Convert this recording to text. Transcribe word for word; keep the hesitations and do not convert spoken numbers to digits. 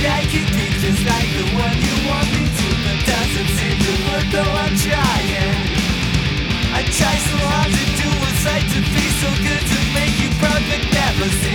I could be just like the one you want me to, but doesn't seem to work though I'm trying. I try so hard to do what's right, to be so good, to make you proud, but never see